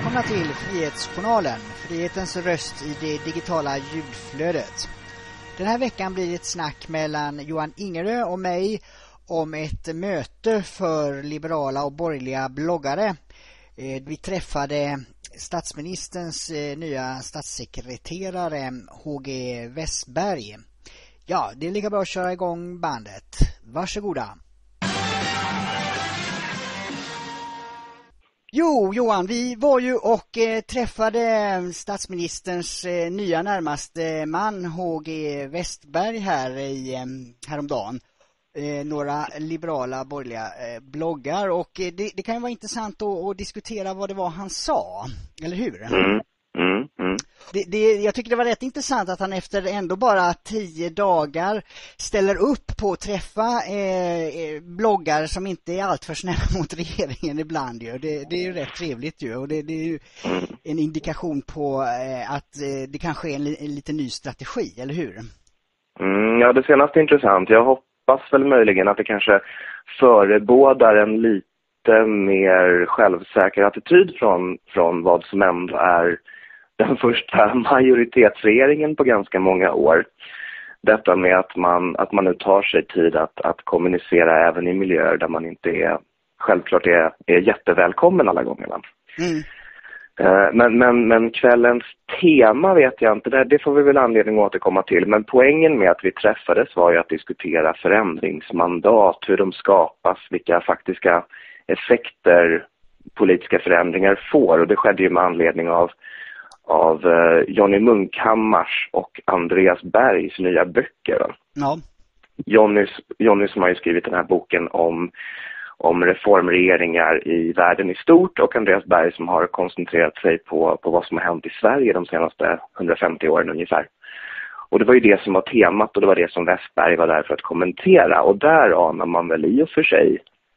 välkomna till Frihetsjournalen, frihetens röst i det digitala ljudflödet. Den här veckan blir det ett snack mellan Johan Ingerö och mig om ett möte för liberala och borgerliga bloggare. Vi träffade statsministerns nya statssekreterare HG Westberg. Ja, det är lika bra att köra igång bandet. Varsågoda. Jo, Johan, vi var ju och träffade statsministerns nya närmaste man, HG Westberg, häromdagen. Några liberala borgerliga bloggar, och det kan ju vara intressant att diskutera vad det var han sa, eller hur? Jag tycker det var rätt intressant att han efter ändå bara 10 dagar ställer upp på att träffa bloggar som inte är allt för snälla mot regeringen ibland. Ju. Det är ju rätt trevligt ju, och det är ju en indikation på att det kanske är en lite ny strategi, eller hur? Ja, det senaste är intressant. Jag hoppas väl möjligen att det kanske förebådar en lite mer självsäker attityd från vad som ändå är den första majoritetsregeringen på ganska många år. Detta med att man nu tar sig tid att kommunicera även i miljöer där man inte självklart är jättevälkommen alla gångerna. Men kvällens tema vet jag inte, det får vi väl anledning att återkomma till. Men poängen med att vi träffades var ju att diskutera förändringsmandat, hur de skapas, vilka faktiska effekter politiska förändringar får. Och det skedde ju med anledning av Johnny Munkhammars och Andreas Bergs nya böcker. Ja. Johnny som har ju skrivit den här boken om reformregeringar i världen i stort, och Andreas Berg som har koncentrerat sig på vad som har hänt i Sverige de senaste 150 åren ungefär. Och det var ju det som var temat, och det var det som Westberg var där för att kommentera. Och där anar man väl i och för sig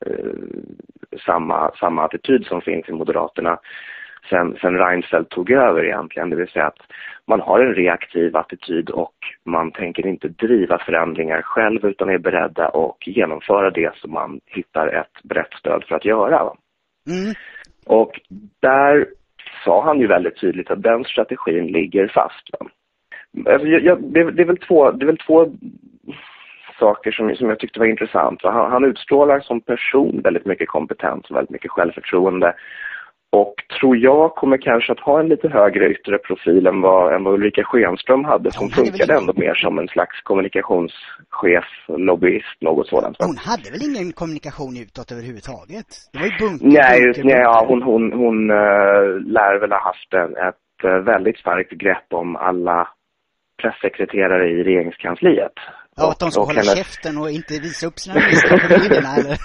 samma attityd som finns i Moderaterna sen Reinfeldt tog över egentligen. Det vill säga att man har en reaktiv attityd och man tänker inte driva förändringar själv, utan är beredda att genomföra det som man hittar ett brett stöd för att göra. Och där sa han ju väldigt tydligt att den strategin ligger fast. Alltså, det är väl två saker som jag tyckte var intressant. Han utstrålar som person väldigt mycket kompetens och väldigt mycket självförtroende. Och tror jag kommer kanske att ha en lite högre yttre profil än vad Ulrika Schenström hade, som funkade ändå mer som en slags kommunikationschef, lobbyist, något sådant. Hon hade väl ingen kommunikation utåt överhuvudtaget? Det var ju hon lär väl ha haft ett väldigt starkt grepp om alla pressekreterare i regeringskansliet. Ja, att de ska hålla käften och inte visa upp sina listor på bilderna, eller?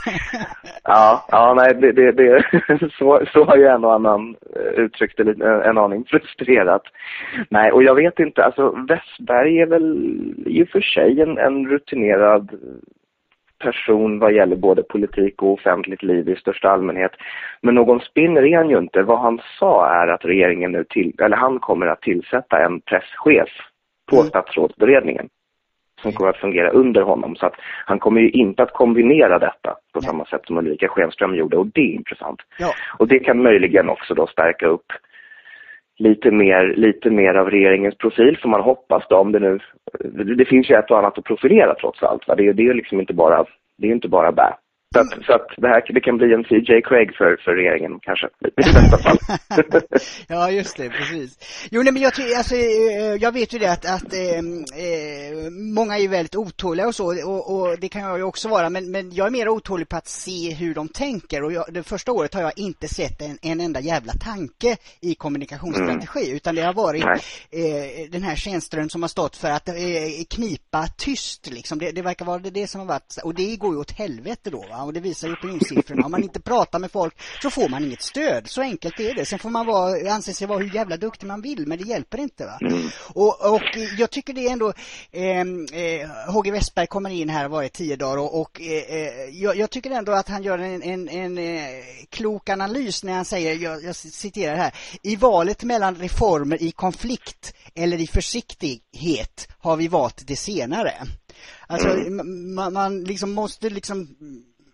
Så har ju en och annan uttryckt det lite, en aning frustrerat. Nej, och jag vet inte, alltså Westberg är väl i och för sig en rutinerad person vad gäller både politik och offentligt liv i största allmänhet. Men någon spinner är han ju inte. Vad han sa är att regeringen nu han kommer att tillsätta en presschef på statsrådsberedningen som kommer att fungera under honom. Så att han kommer ju inte att kombinera detta på samma sätt som Ulrika Schenström gjorde, och det är intressant. Ja. Och det kan möjligen också då stärka upp lite mer av regeringens profil, för man hoppas då, om det nu, det finns ju ett och annat att profilera trots allt. Va? Det är liksom inte bara bä. Så att det kan bli en CJ Craig för regeringen kanske i bästa fall. Ja, just det, precis. Jo, nej, men jag vet ju det att många är ju väldigt otåliga och så, och det kan jag ju också vara, men jag är mer otålig på att se hur de tänker, och det första året har jag inte sett en enda jävla tanke i kommunikationsstrategi, utan det har varit den här tjänström som har stått för att knipa tyst liksom. Det verkar vara det som har varit, och det går ju åt helvete då, va? Och det visar ju opinionssiffrorna. Om man inte pratar med folk så får man inget stöd. Så enkelt är det. Sen får man anse sig vara hur jävla duktig man vill, men det hjälper inte, va? Och jag tycker det är ändå HG Westberg kommer in här varje 10 dagar, och jag tycker ändå att han gör en klok analys när han säger, jag citerar här: i valet mellan reformer i konflikt eller i försiktighet har vi valt det senare. Alltså man liksom måste liksom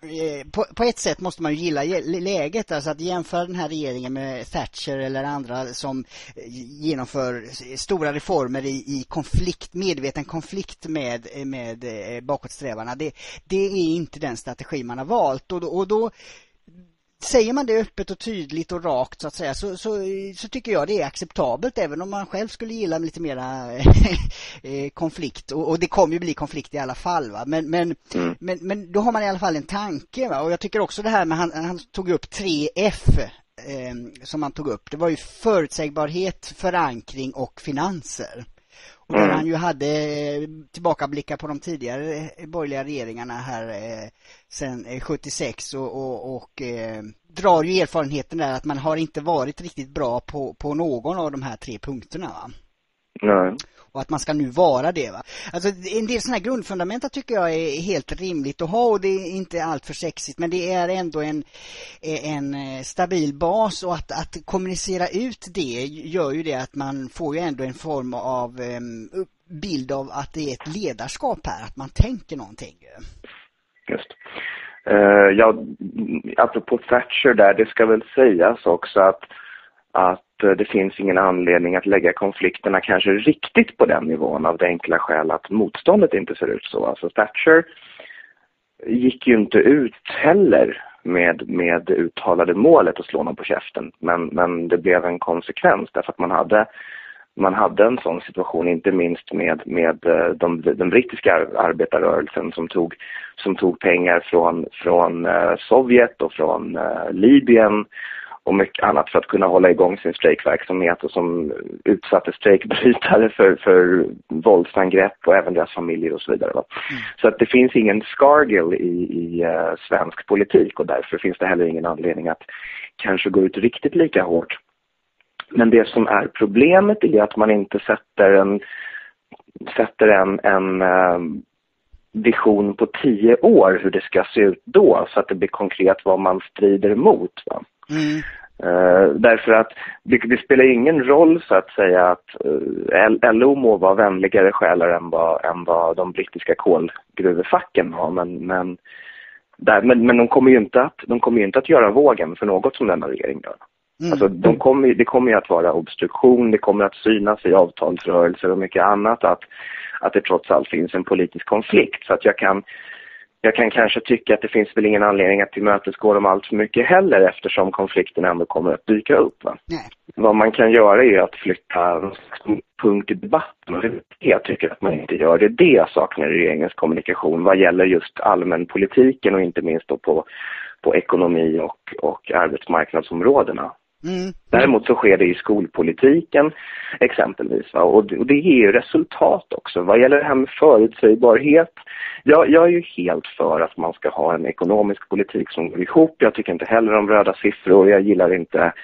på ett sätt måste man ju gilla läget, alltså att jämföra den här regeringen med Thatcher eller andra som genomför stora reformer i konflikt, medveten konflikt med bakåtsträvarna. Det är inte den strategi man har valt, och då säger man det öppet och tydligt och rakt så att säga, så tycker jag det är acceptabelt, även om man själv skulle gilla lite mera konflikt, och det kommer ju bli konflikt i alla fall, va? Men då har man i alla fall en tanke, va? Och jag tycker också det här med han tog upp 3F som han tog upp, det var ju förutsägbarhet, förankring och finanser. Och där han ju hade tillbakablickar på de tidigare borgerliga regeringarna här sen 76 och drar ju erfarenheten där att man har inte varit riktigt bra på någon av de här 3 punkterna, va? Nej. Och att man ska nu vara det, va? Alltså en del sådana här grundfundamenta tycker jag är helt rimligt att ha, och det är inte allt för sexigt, men det är ändå en stabil bas, och att kommunicera ut det gör ju det att man får ju ändå en form av bild av att det är ett ledarskap här, att man tänker någonting. Just. Ja, apropå Thatcher där, det ska väl sägas också att det finns ingen anledning att lägga konflikterna kanske riktigt på den nivån, av det enkla skäl att motståndet inte ser ut så. Alltså Thatcher gick ju inte ut heller med uttalade målet att slå någon på käften, men det blev en konsekvens därför att man hade en sån situation, inte minst med den brittiska arbetarrörelsen som tog pengar från Sovjet och från Libyen och mycket annat för att kunna hålla igång sin strejkverksamhet, och som utsatte strejkbrytare för våldsangrepp och även deras familjer och så vidare. Va? Så att det finns ingen Scargill i svensk politik, och därför finns det heller ingen anledning att kanske gå ut riktigt lika hårt. Men det som är problemet är att man inte sätter en vision på 10 år hur det ska se ut då, så att det blir konkret vad man strider emot, va? Därför att det spelar ingen roll så att säga att LO må vara vänligare själar än vad de brittiska kolgruvefacken har, men de kommer ju inte att göra vågen för något som denna regering gör. Alltså det kommer ju att vara obstruktion, det kommer att synas i avtalsrörelser och mycket annat att det trots allt finns en politisk konflikt, så att jag kan kanske tycka att det finns väl ingen anledning att tillmötesgå dem allt för mycket heller, eftersom konflikten ändå kommer att dyka upp, va? Nej. Vad man kan göra är att flytta en punkt i debatten, och det jag tycker att man inte gör det jag saknar i regeringens kommunikation vad gäller just allmänpolitiken och inte minst då på ekonomi och arbetsmarknadsområdena. Däremot så sker det i skolpolitiken exempelvis, va? Och det ger ju resultat också. Vad gäller det här med förutsägbarhet, jag är ju helt för att man ska ha en ekonomisk politik som går ihop. Jag tycker inte heller om röda siffror, jag gillar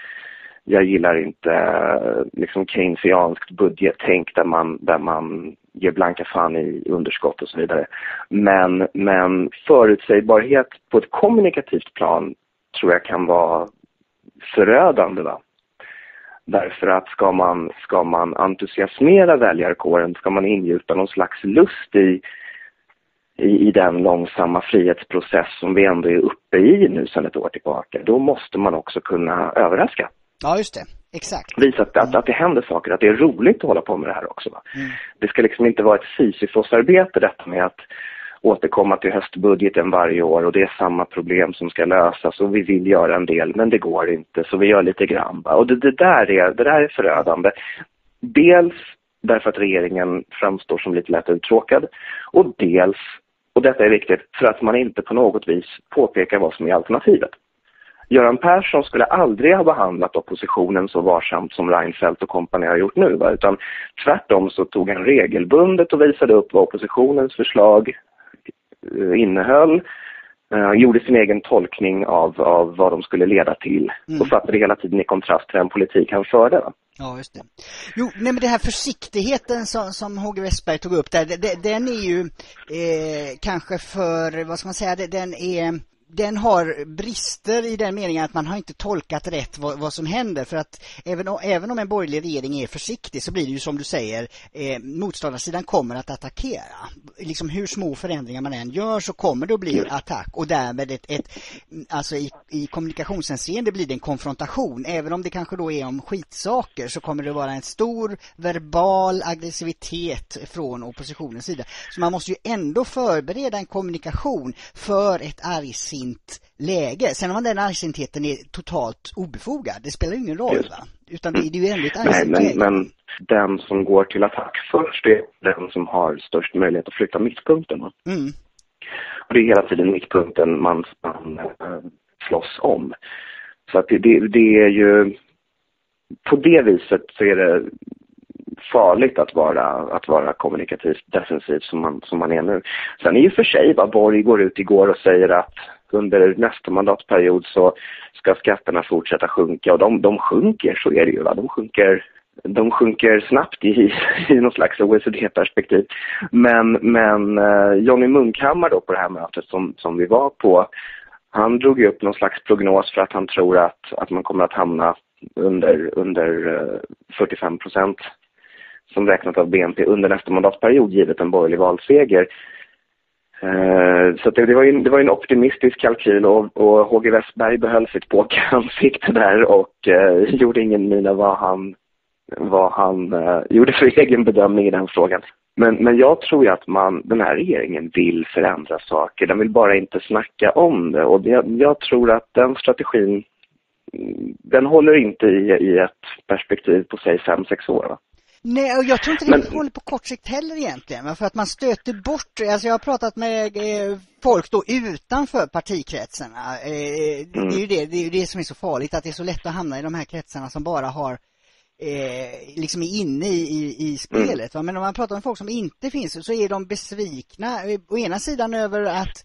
inte liksom keynesianskt budgettänk där man ger blanka fan i underskott och så vidare. Men förutsägbarhet på ett kommunikativt plan tror jag kan vara förödande, va? Därför att ska man entusiasmera väljarkåren, ska man ingjuta någon slags lust i den långsamma frihetsprocess som vi ändå är uppe i nu sedan ett år tillbaka, då måste man också kunna överraska. Ja, just det. Exakt. Visa att det händer saker, att det är roligt att hålla på med det här också, va? Det ska liksom inte vara ett Sisyfos-arbete detta med att återkomma till höstbudgeten varje år och det är samma problem som ska lösas och vi vill göra en del men det går inte så vi gör lite grann. Och det där är förödande. Dels därför att regeringen framstår som lite lätt uttråkad och dels, och detta är viktigt, för att man inte på något vis påpekar vad som är alternativet. Göran Persson skulle aldrig ha behandlat oppositionen så varsamt som Reinfeldt och kompani har gjort nu, va? Utan tvärtom så tog han regelbundet och visade upp vad oppositionens förslag innehöll, gjorde sin egen tolkning av vad de skulle leda till och satte det hela tiden i kontrast till den politik han förde. Va? Ja, just det. Jo, nej, men det här försiktigheten som H.G. Westberg tog upp där, den är ju kanske för, vad ska man säga, den är den har brister i den meningen att man har inte tolkat rätt vad som händer. För att även om en borgerlig regering är försiktig så blir det ju som du säger, motståndarsidan kommer att attackera. Liksom hur små förändringar man än gör så kommer det att bli attack. Och därmed alltså i kommunikationshänseende blir det en konfrontation. Även om det kanske då är om skitsaker så kommer det vara en stor verbal aggressivitet från oppositionens sida. Så man måste ju ändå förbereda en kommunikation för ett argsint läge. Sen om den argsintheten är totalt obefogad, det spelar ju ingen roll, va? Utan det är ju ändå ett argsint läge. Men den som går till attack först är den som har störst möjlighet att flytta mittpunkten. Och det är hela tiden mittpunkten man slåss om. Så att det är ju på det viset så är det farligt att vara kommunikativt defensivt som man är nu. Sen är ju för sig vad Borg går ut igår och säger att under nästa mandatperiod så ska skatterna fortsätta sjunka, och de sjunker, så är det ju, va? De sjunker snabbt i någon slags OECD-perspektiv. Men Johnny Munkhammar då på det här mötet som vi var på, han drog ju upp någon slags prognos för att han tror att man kommer att hamna under 45% som räknat av BNP under nästa mandatperiod givet en borgerlig valseger. Så det var en optimistisk kalkyl, och H.G. Westberg behöll sitt pokeransikte där och gjorde ingen mina vad han gjorde för egen bedömning i den frågan. Men jag tror ju att den här regeringen vill förändra saker. Den vill bara inte snacka om det, och jag tror att den strategin, den håller inte i ett perspektiv på säg 5-6 år, va? Nej, och jag tror inte det håller på kort sikt heller egentligen. För att man stöter bort, alltså jag har pratat med folk då utanför partikretsarna. Det är ju det som är så farligt, att det är så lätt att hamna i de här kretsarna som bara har liksom är inne i spelet. Men om man pratar med folk som inte finns så är de besvikna å ena sidan över att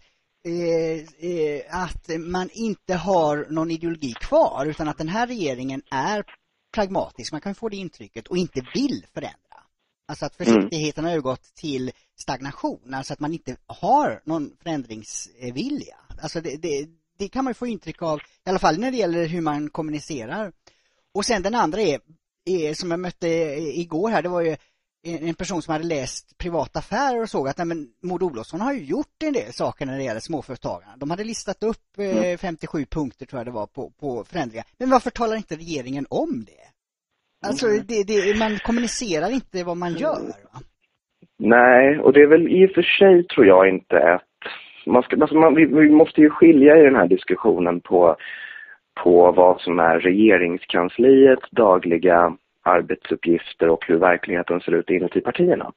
man inte har någon ideologi kvar, utan att den här regeringen är pragmatisk, man kan få det intrycket, och inte vill förändra. Alltså att försiktigheten har övergått till stagnation, alltså att man inte har någon förändringsvilja. Alltså det kan man få intryck av, i alla fall när det gäller hur man kommunicerar. Och sen den andra är som jag mötte igår här, det var ju en person som hade läst Privata affärer och såg att Maud Olofsson har ju gjort en del saker när det gäller småföretagarna. De hade listat upp 57 punkter tror jag det var på förändringar. Men varför talar inte regeringen om det? Alltså man kommunicerar inte vad man gör, va? Nej, och det är väl i och för sig tror jag inte att vi måste ju skilja i den här diskussionen på vad som är regeringskansliets dagliga arbetsuppgifter och hur verkligheten ser ut inuti partierna.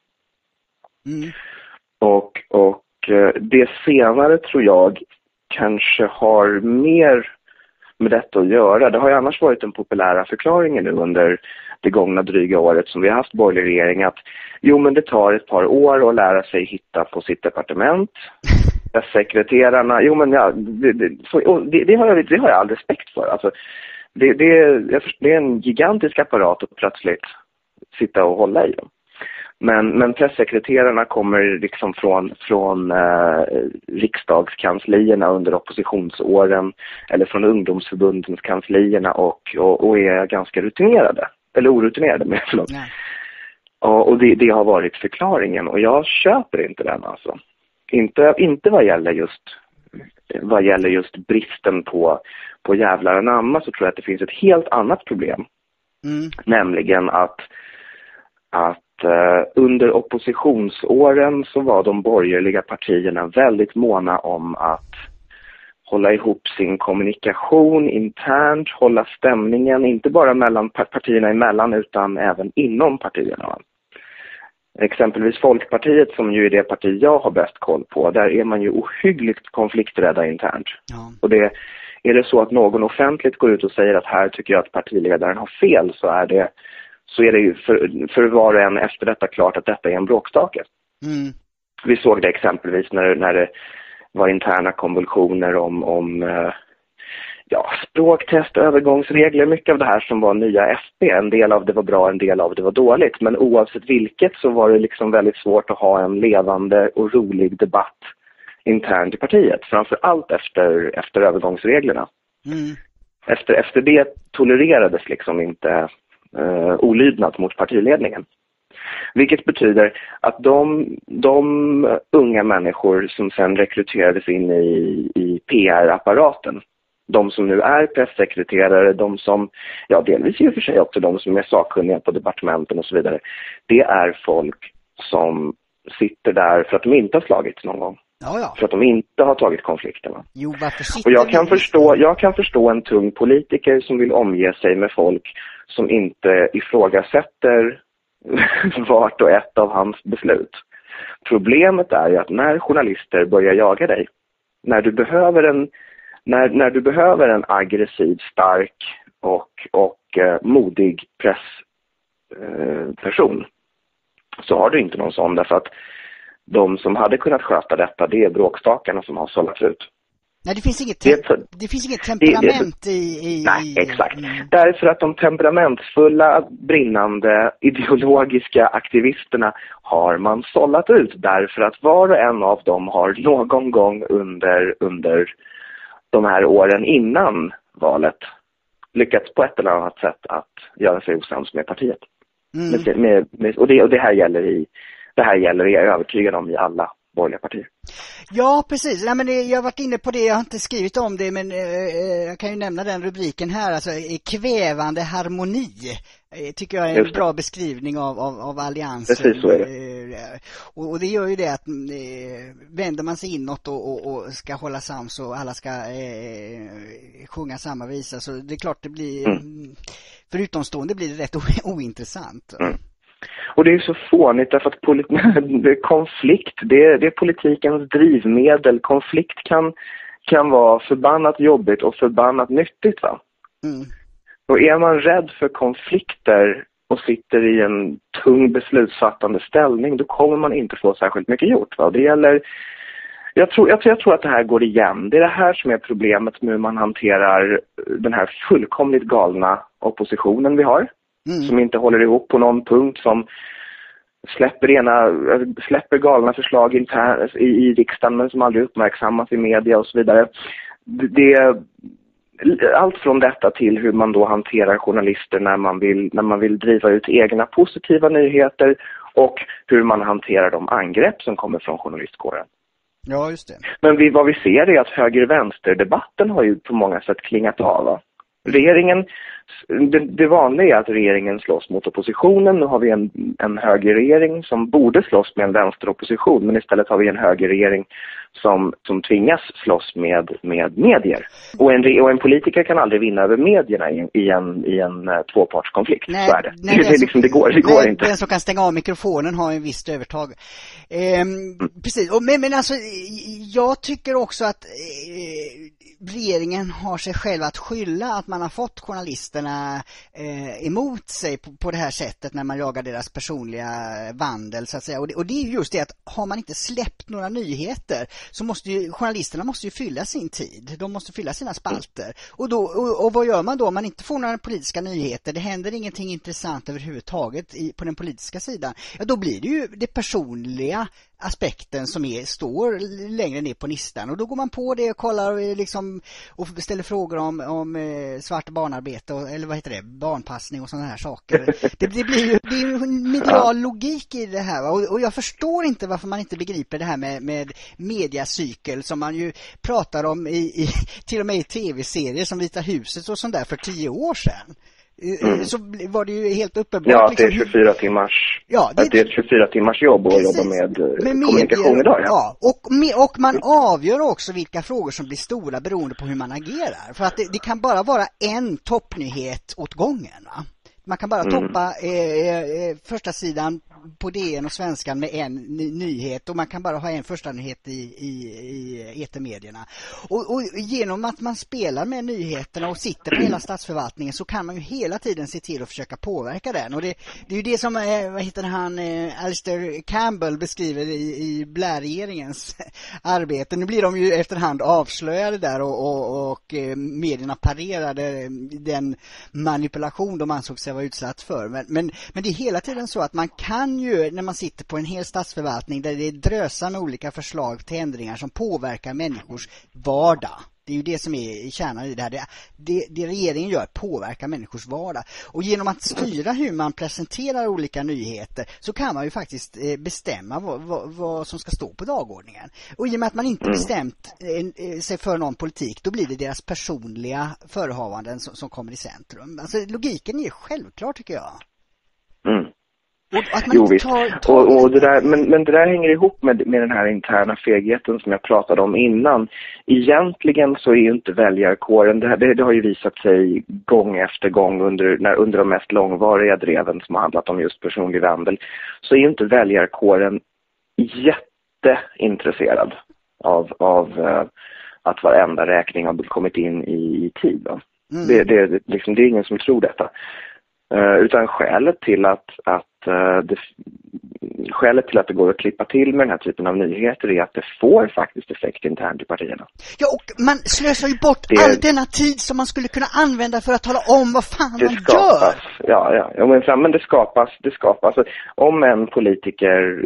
Och det senare tror jag kanske har mer med detta att göra. Det har ju annars varit den populära förklaringen nu under det gångna dryga året som vi har haft borgerlig regering, att men det tar ett par år att lära sig hitta på sitt departement. Sekreterarna, det har jag all respekt för. Alltså, det är en gigantisk apparat att plötsligt sitta och hålla i dem. Men pressekreterarna kommer liksom från riksdagskanslierna under oppositionsåren eller från ungdomsförbundens kanslierna och är ganska rutinerade. Eller orutinerade med, förlåt. Nej. Och det har varit förklaringen, och jag köper inte den alltså. Inte vad gäller just bristen på jävlar anamma, så tror jag att det finns ett helt annat problem. Nämligen att under oppositionsåren så var de borgerliga partierna väldigt måna om att hålla ihop sin kommunikation internt, hålla stämningen inte bara mellan partierna emellan utan även inom partierna. Exempelvis Folkpartiet, som ju är det parti jag har bäst koll på, där är man ju ohyggligt konflikträdda internt. Ja. Och är det så att någon offentligt går ut och säger att här tycker jag att partiledaren har fel, så är det ju för var och en efter detta klart att detta är en bråkstake. Vi såg det exempelvis när det var interna konvulsioner om språktest, övergångsregler, mycket av det här som var nya FP. En del av det var bra, en del av det var dåligt. Men oavsett vilket så var det liksom väldigt svårt att ha en levande och rolig debatt internt i partiet. Framförallt efter övergångsreglerna. Efter det tolererades liksom inte olydnad mot partiledningen. Vilket betyder att de unga människor som sen rekryterades in i PR-apparaten, de som nu är presssekreterare, de som, delvis i och för sig också de som är sakkunniga på departementen och så vidare, det är folk som sitter där för att de inte har slagits någon gång. Ja. För att de inte har tagit konflikterna. Jo, varför sitter och jag kan förstå en tung politiker som vill omge sig med folk som inte ifrågasätter vart och ett av hans beslut. Problemet är ju att när journalister börjar jaga dig, när du behöver en aggressiv, stark och modig pressperson, så har du inte någon sån, därför att de som hade kunnat sköta detta, det är bråkstakarna som har sållats ut. Nej, det finns inget temperament i... Nej, exakt. Därför att de temperamentsfulla, brinnande, ideologiska aktivisterna har man sållat ut. Därför att var och en av dem har någon gång under de här åren innan valet lyckats på ett eller annat sätt att göra sig osams med partiet. Och det här gäller är jag övertygad om, i alla borgerliga partier. Ja, precis. Nej, men jag har varit inne på det, jag har inte skrivit om det, men jag kan ju nämna den rubriken här, alltså kvävande harmoni. Tycker jag är en bra beskrivning av alliansen. Precis så är det. Och det gör ju det att vänder man sig inåt och ska hålla sams och alla ska sjunga samma visa, så det är klart det blir för utomstående blir det rätt ointressant. Och det är så fånigt därför att konflikt, det är politikens drivmedel. Konflikt kan vara förbannat jobbigt och förbannat nyttigt, va? Och är man rädd för konflikter och sitter i en tung beslutsfattande ställning, då kommer man inte få särskilt mycket gjort, va? Det gäller, jag tror att det här går igen. Det är det här som är problemet med hur man hanterar den här fullkomligt galna oppositionen vi har. Som inte håller ihop på någon punkt, som släpper galna förslag internt i riksdagen men som aldrig uppmärksammas i media och så vidare. Det är allt från detta till hur man då hanterar journalister när man vill driva ut egna positiva nyheter, och hur man hanterar de angrepp som kommer från journalistkåren. Ja, just det. Men vad vi ser är att höger-vänster-debatten har ju på många sätt klingat av, va? Regeringen, det vanliga är att regeringen slåss mot oppositionen. Nu har vi en högerregering som borde slåss med en vänsteropposition, men istället har vi en högerregering som tvingas slåss med medier. Och en politiker kan aldrig vinna över medierna i en tvåpartskonflikt. Nej, så är det. Det går inte. Den som kan stänga av mikrofonen har en visst övertag. Precis. Men alltså, jag tycker också att regeringen har sig själv att skylla att man har fått journalisterna emot sig på det här sättet när man jagar deras personliga vandel, så att säga. Och det är just det att har man inte släppt några nyheter, så måste ju journalisterna fylla sin tid. De måste fylla sina spalter. Och vad gör man då om man inte får några politiska nyheter? Det händer ingenting intressant överhuvudtaget på den politiska sidan. Ja, då blir det ju det personliga aspekten som står längre ner på listan, och då går man på det och kollar liksom, och ställer frågor om svart barnarbete eller vad heter det, barnpassning och sådana här saker. Det blir ju en medial logik i det här, och jag förstår inte varför man inte begriper det här med mediacykel som man ju pratar om till och med i tv-serier som Vita huset och sånt där för 10 år sedan. Så var det ju helt uppenbart. Ja, det är 24 timmars. Ja, det är ett 24 timmars jobb att jobba med kommunikation idag. Ja, och man avgör också vilka frågor som blir stora beroende på hur man agerar. För att det kan bara vara en toppnyhet åt gången, va? Man kan bara toppa första sidan på DN och Svenskan med en nyhet, och man kan bara ha en första nyhet i etermedierna. Och genom att man spelar med nyheterna och sitter på hela statsförvaltningen, så kan man ju hela tiden se till att försöka påverka den. Och det är ju det som Alistair Campbell beskriver i Blair-regeringens arbete. Nu blir de ju efterhand avslöjade där, och medierna parerade den manipulation de ansåg sig vara utsatt för. Men det är hela tiden så att man kan kan ju, när man sitter på en hel statsförvaltning där det drösar med olika förslag till ändringar som påverkar människors vardag. Det är ju det som är kärnan i det här. Det regeringen gör påverkar människors vardag. Och genom att styra hur man presenterar olika nyheter så kan man ju faktiskt bestämma vad som ska stå på dagordningen. Och i och med att man inte bestämt sig för någon politik, då blir det deras personliga förehavanden som kommer i centrum. Alltså logiken är självklar, tycker jag. Mm. Jo, visst. Och det där, men det där hänger ihop med den här interna fegheten som jag pratade om innan. Egentligen så är ju inte väljarkåren, det har ju visat sig gång efter gång under de mest långvariga dreven som har handlat om just personlig vandel, så är ju inte väljarkåren jätteintresserad av att varenda räkning har kommit in i tid. Det är ingen som tror detta. Utan skälet till att det går att klippa till med den här typen av nyheter är att det får faktiskt effekt internt i partierna. Ja, och man slösar ju bort all denna tid som man skulle kunna använda för att tala om vad fan man gör. Men det skapas. Alltså, om en politiker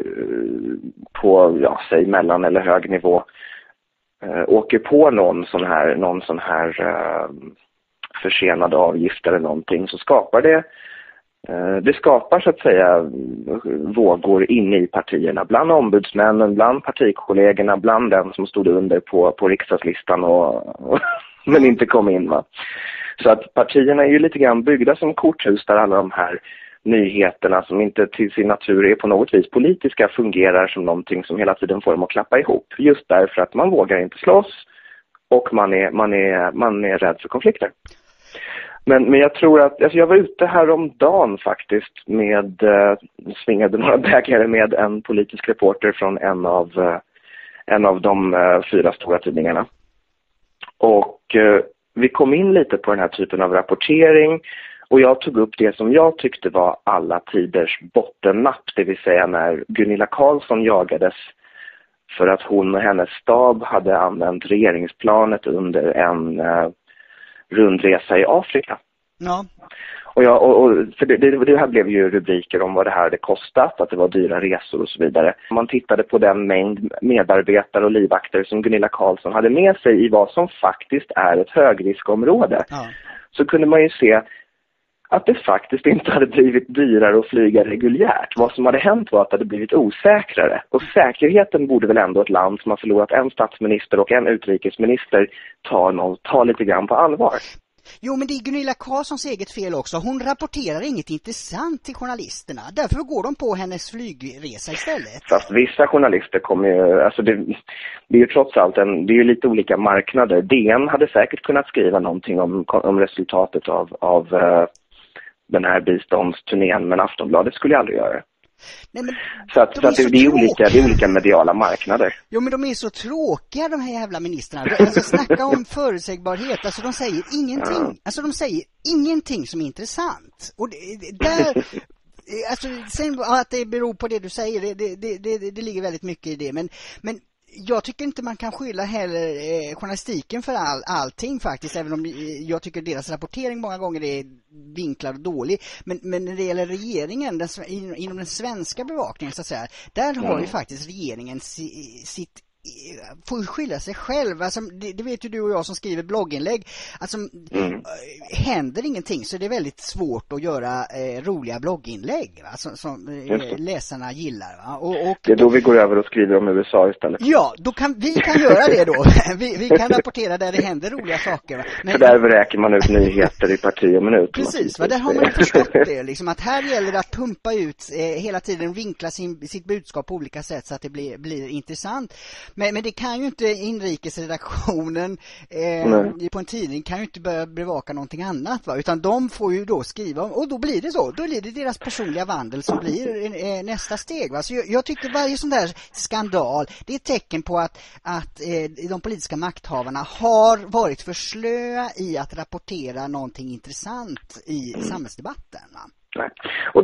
på, säg mellan eller hög nivå åker på någon sån här försenade avgift eller någonting, så skapar det skapar så att säga vågor inne i partierna, bland ombudsmännen, bland partikollegorna, bland den som stod under på riksdagslistan men inte kom in, va. Så att partierna är ju lite grann byggda som korthus där alla de här nyheterna som inte till sin natur är på något vis politiska fungerar som någonting som hela tiden får dem att klappa ihop. Just därför att man vågar inte slåss och man är rädd för konflikter. Men jag tror att, jag var ute häromdagen faktiskt svingade några bägare med en politisk reporter från en av de 4 stora tidningarna. Och vi kom in lite på den här typen av rapportering, och jag tog upp det som jag tyckte var alla tiders bottennapp, det vill säga när Gunilla Carlsson jagades för att hon och hennes stab hade använt regeringsplanet under en rundresa i Afrika. Ja. För det här blev ju rubriker om vad det här hade kostat, att det var dyra resor och så vidare. Om man tittade på den mängd medarbetare och livvakter som Gunilla Carlsson hade med sig i vad som faktiskt är ett högriskområde, så kunde man ju se att det faktiskt inte hade blivit dyrare att flyga reguljärt. Vad som hade hänt var att det hade blivit osäkrare. Och säkerheten borde väl ändå ett land som har förlorat en statsminister och en utrikesminister ta lite grann på allvar. Jo, men det är Gunilla Carlssons eget fel också. Hon rapporterar inget intressant till journalisterna. Därför går de på hennes flygresa istället. Fast vissa journalister kommer ju... Alltså det är ju trots allt det är ju lite olika marknader. DN hade säkert kunnat skriva någonting om resultatet av den här biståndsturnén, men Aftonbladet skulle jag aldrig göra. Nej, men så det är olika mediala marknader. Jo, men de är så tråkiga, de här jävla ministrarna. Alltså, snacka om förutsägbarhet. Alltså de säger ingenting. Alltså de säger ingenting som är intressant. Och där... Alltså, sen att det beror på det du säger, det ligger väldigt mycket i det. Men jag tycker inte man kan skylla heller journalistiken för allting faktiskt, även om jag tycker deras rapportering många gånger är vinklad och dålig. Men när det gäller regeringen, inom den svenska bevakningen så att säga, där har ju faktiskt regeringen sitt får skylla sig själv. Alltså, det vet ju du och jag som skriver blogginlägg. Alltså, händer ingenting så det är väldigt svårt att göra roliga blogginlägg, va? Som läsarna gillar. Va? Och det är då vi går över och skriver om USA istället. Ja, vi kan göra det då. Vi kan rapportera där det händer roliga saker. Va? Men, för där räker man ut nyheter i parti och minut. Precis, va? Där har man förstått det. Liksom, att här gäller det att pumpa ut hela tiden, vinkla sitt budskap på olika sätt så att det blir intressant. Men det kan ju inte inrikesredaktionen på en tidning kan ju inte börja bevaka någonting annat, va? Utan de får ju då skriva, och då blir det så. Då blir det deras personliga vandel som blir nästa steg, va? Så jag tycker varje sån där skandal, det är ett tecken på att de politiska makthavarna har varit för slöa i att rapportera någonting intressant i samhällsdebatten, va? Nej. Och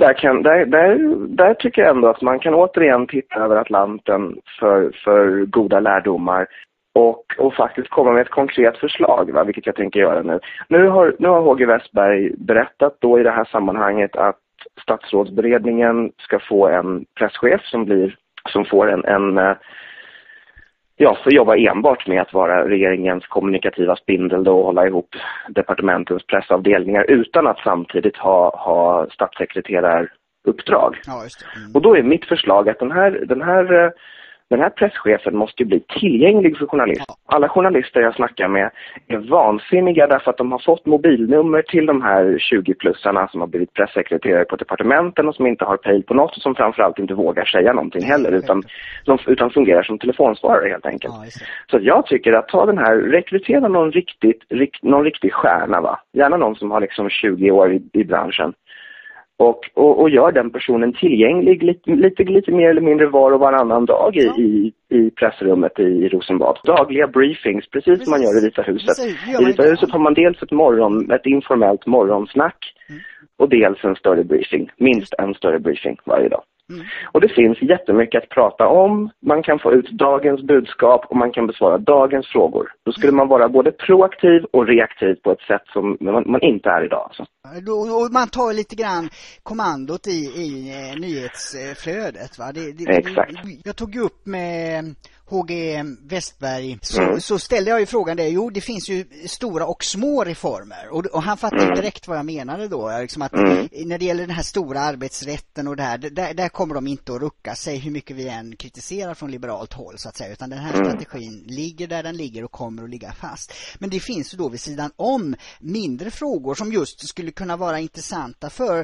där tycker jag ändå att man kan återigen titta över Atlanten för goda lärdomar och faktiskt komma med ett konkret förslag, va? Vilket jag tänker göra nu. Nu har H.G. Westberg berättat då i det här sammanhanget att statsrådsberedningen ska få en presschef som får får jobba enbart med att vara regeringens kommunikativa spindel och hålla ihop departementens pressavdelningar utan att samtidigt ha statssekreteraruppdrag. Ja, just det. Och då är mitt förslag att den här presschefen måste bli tillgänglig för journalister. Ja. Alla journalister jag snackar med är vansinniga därför att de har fått mobilnummer till de här 20-plussarna som har blivit pressekreterare på departementen och som inte har pejl på något och som framförallt inte vågar säga någonting heller utan fungerar som telefonsvarare helt enkelt. Ja, så jag tycker att rekrytera någon riktig stjärna, va? Gärna någon som har liksom 20 år i branschen. Och gör den personen tillgänglig lite mer eller mindre var och varannan dag i pressrummet i Rosenbad. Dagliga briefings, precis som man gör i Vita huset. I Vita huset har man dels ett informellt morgonsnack och dels en större briefing. Minst en större briefing varje dag. Och det finns jättemycket att prata om. Man kan få ut dagens budskap och man kan besvara dagens frågor. Då skulle man vara både proaktiv och reaktiv på ett sätt som man inte är idag. Alltså. Och man tar lite grann kommandot i nyhetsflödet. Va? Exakt. Jag tog upp med HG Westberg så ställde jag ju frågan där. Jo, det finns ju stora och små reformer. Och han fattade direkt vad jag menade då. Liksom att när det gäller den här stora arbetsrätten och det här, där kommer de inte att rucka sig hur mycket vi än kritiserar från liberalt håll så att säga. Utan den här strategin ligger där den ligger och kommer att ligga fast. Men det finns ju då vid sidan om mindre frågor som just skulle kunna vara intressanta för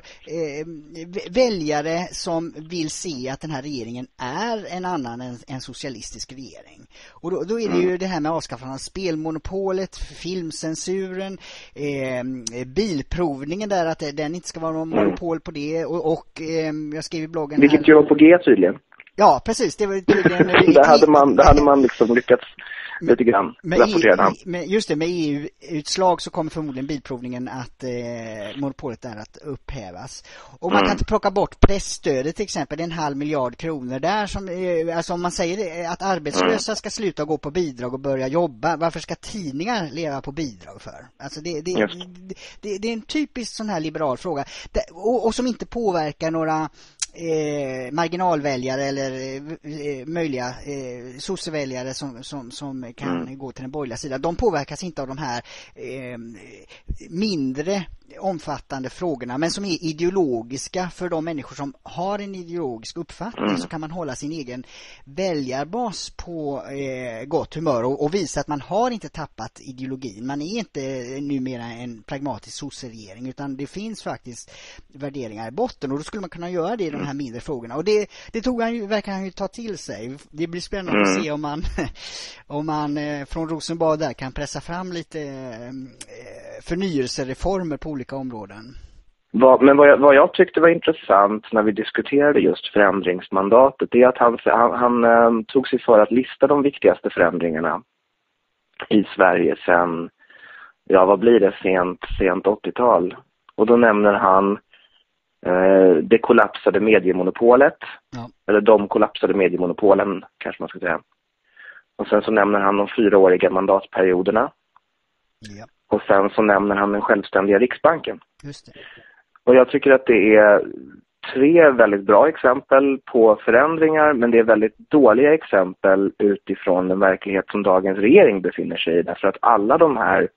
väljare som vill se att den här regeringen är en annan än socialistisk regering. Och då är det ju det här med avskaffandet av spelmonopolet, filmcensuren, bilprovningen där, att den inte ska vara någon monopol på det. Och jag skrev i bloggen... Vilket ju var på G tydligen. Ja, precis. Det var tydligen... där hade man liksom lyckats lite grann rapportera han. Just det, med EU-utslag så kommer förmodligen bilprovningen att monopolet där att upphävas. Och man kan inte plocka bort pressstödet till exempel, det är 500 miljoner kronor där som, alltså om man säger att arbetslösa ska sluta gå på bidrag och börja jobba, varför ska tidningar leva på bidrag för? Alltså det är en typisk sån här liberal fråga och som inte påverkar några marginalväljare eller möjliga sosseväljare som kan gå till den borgerliga sidan. De påverkas inte av de här mindre omfattande frågorna, men som är ideologiska för de människor som har en ideologisk uppfattning. Så kan man hålla sin egen väljarbas på gott humör och visa att man har inte tappat ideologin. Man är inte numera en pragmatisk sosseregering, utan det finns faktiskt värderingar i botten, och då skulle man kunna göra det i de här mindre frågorna. Och det verkar han ju ta till sig. Det blir spännande att se om man från Rosenbad där kan pressa fram lite förnyelsereformer på olika områden. Men vad jag tyckte var intressant när vi diskuterade just förändringsmandatet är att han tog sig för att lista de viktigaste förändringarna i Sverige sen, vad blir det, sent 80-tal. Och då nämner han det kollapsade mediemonopolet, eller de kollapsade mediemonopolen kanske man ska säga. Och sen så nämner han de 4-åriga mandatperioderna. Ja. Och sen så nämner han den självständiga Riksbanken. Just det. Och jag tycker att det är 3 väldigt bra exempel på förändringar, men det är väldigt dåliga exempel utifrån den verklighet som dagens regering befinner sig i. Därför att alla de här,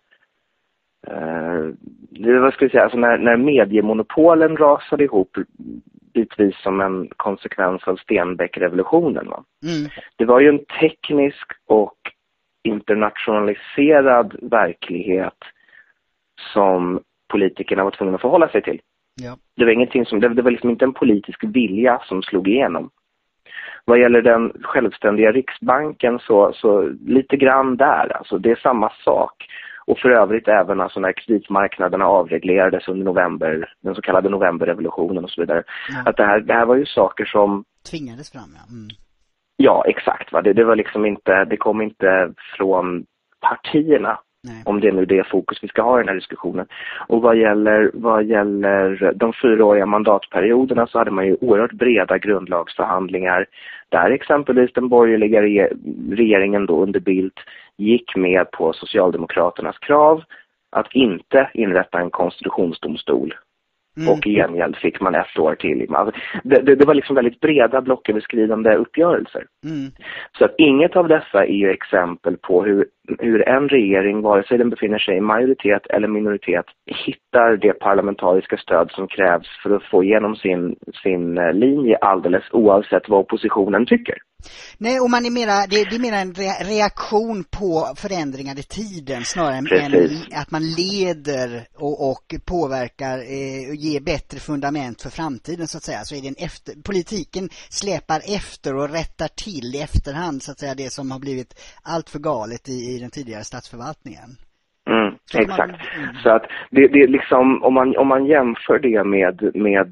alltså när mediemonopolen rasade ihop bitvis som en konsekvens av Stenbeck-revolutionen. Va? Det var ju en teknisk och internationaliserad verklighet som politikerna var tvungna att förhålla sig till. Ja. Det var ingenting det var liksom inte en politisk vilja som slog igenom. Vad gäller den självständiga Riksbanken så lite grann där, alltså det är samma sak. Och för övrigt även alltså när kreditmarknaderna avreglerades under den så kallade novemberrevolutionen och så vidare. Att det här var ju saker som tvingades fram, ja. Ja, exakt. Va? Det var liksom inte, det kom inte från partierna. Nej. Om det är nu det fokus vi ska ha i den här diskussionen. Och vad gäller de 4-åriga mandatperioderna så hade man ju oerhört breda grundlagsförhandlingar där exempelvis den borgerliga regeringen då under Bildt gick med på Socialdemokraternas krav att inte inrätta en konstitutionsdomstol Och i gengäld fick man 1 år till. Alltså, det var liksom väldigt breda blocköverskridande uppgörelser. Så att inget av dessa är ju exempel på hur en regering, vare sig den befinner sig i majoritet eller minoritet, hittar det parlamentariska stöd som krävs för att få igenom sin linje alldeles oavsett vad oppositionen tycker. Nej, och man är det är mera en reaktion på förändringar i tiden snarare än att man leder och påverkar och ger bättre fundament för framtiden så att säga. Så är det politiken släpar efter och rättar till i efterhand så att säga det som har blivit allt för galet i den tidigare statsförvaltningen. Exakt. Så att det är liksom om man jämför det med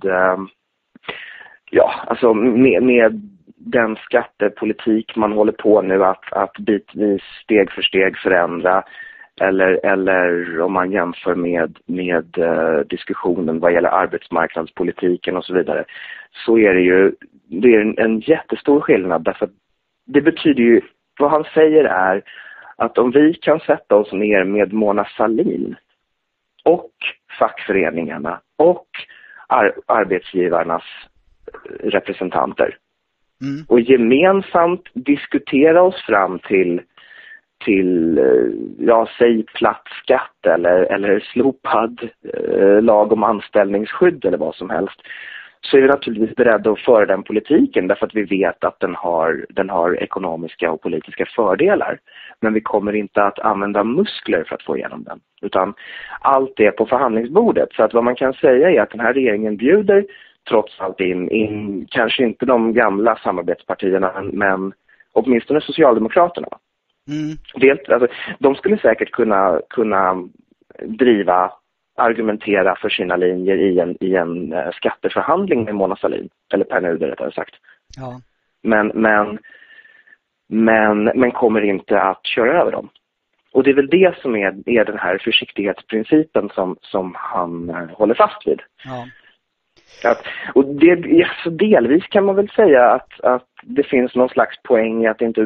den skattepolitik man håller på nu att bitvis steg för steg förändra eller om man jämför med diskussionen vad gäller arbetsmarknadspolitiken och så vidare, så är det är en jättestor skillnad, därför att det betyder ju, vad han säger är att om vi kan sätta oss ner med Mona Sahlin och fackföreningarna och arbetsgivarnas representanter och gemensamt diskutera oss fram till säg platt skatt eller slopad lag om anställningsskydd eller vad som helst, så är vi naturligtvis beredda att föra den politiken därför att vi vet att den har ekonomiska och politiska fördelar. Men vi kommer inte att använda muskler för att få igenom den, utan allt är på förhandlingsbordet. Så att vad man kan säga är att den här regeringen bjuder trots allt in kanske inte de gamla samarbetspartierna, men åtminstone Socialdemokraterna. Alltså, de skulle säkert kunna argumentera för sina linjer i en skatteförhandling med Mona Sahlin, eller Pär Nuder rättare sagt. Ja. Men kommer inte att köra över dem. Och det är väl det som är den här försiktighetsprincipen som han håller fast vid. Ja. Och delvis kan man väl säga att det finns någon slags poäng i att inte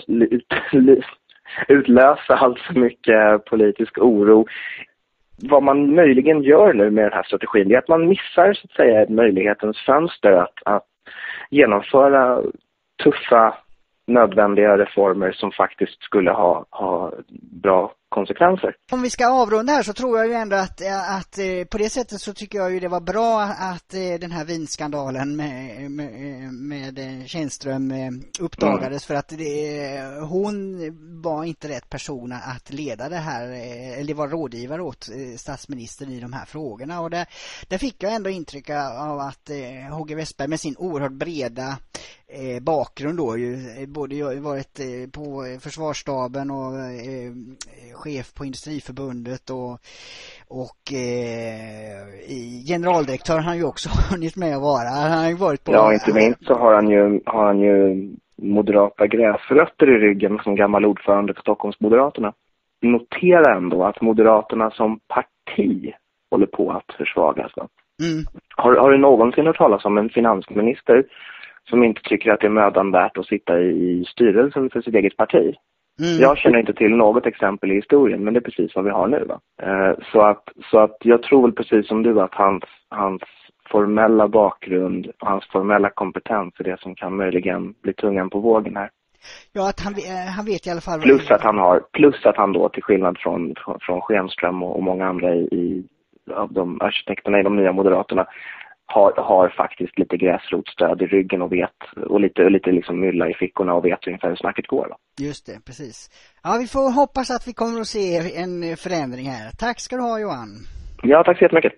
utlösa allt för mycket politisk oro. Vad man möjligen gör nu med den här strategin är att man missar så att säga möjlighetens fönster att genomföra tuffa, nödvändiga reformer som faktiskt skulle ha bra konsekvenser. Om vi ska avrunda här så tror jag ju ändå att på det sättet så tycker jag ju det var bra att den här vinskandalen med Källström uppdagades, för att hon var inte rätt person att leda det här, eller var rådgivare åt statsministern i de här frågorna, och där fick jag ändå intryck av att H.G. Wessberg med sin oerhört breda bakgrund då ju både varit på försvarsstaben och chef på Industriförbundet och generaldirektör har han ju också hunnit med att vara. Han har ju varit på... Ja, inte minst så har han ju moderata gräsrötter i ryggen som gammal ordförande för Stockholmsmoderaterna. Notera ändå att Moderaterna som parti håller på att försvagas. Har du någonsin hört talas om en finansminister som inte tycker att det är mödan värt att sitta i styrelsen för sitt eget parti? Jag känner inte till något exempel i historien, men det är precis vad vi har nu. Va? Så att jag tror väl precis som du att hans formella bakgrund och hans formella kompetens är det som kan möjligen bli tungan på vågen här. Ja, att han vet i alla fall. Plus att han då till skillnad från Schenström och många andra av de arkitekterna i de nya Moderaterna har faktiskt lite gräsrotstöd i ryggen och vet, och lite liksom mylla i fickorna och vet ungefär hur snacket går. Va? Just det, precis. Ja, vi får hoppas att vi kommer att se en förändring här. Tack ska du ha, Johan. Ja, tack så jättemycket.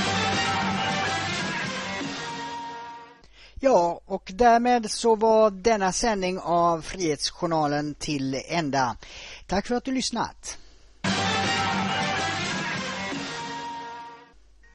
Ja, och därmed så var denna sändning av Frihetsjournalen till ända. Tack för att du lyssnat.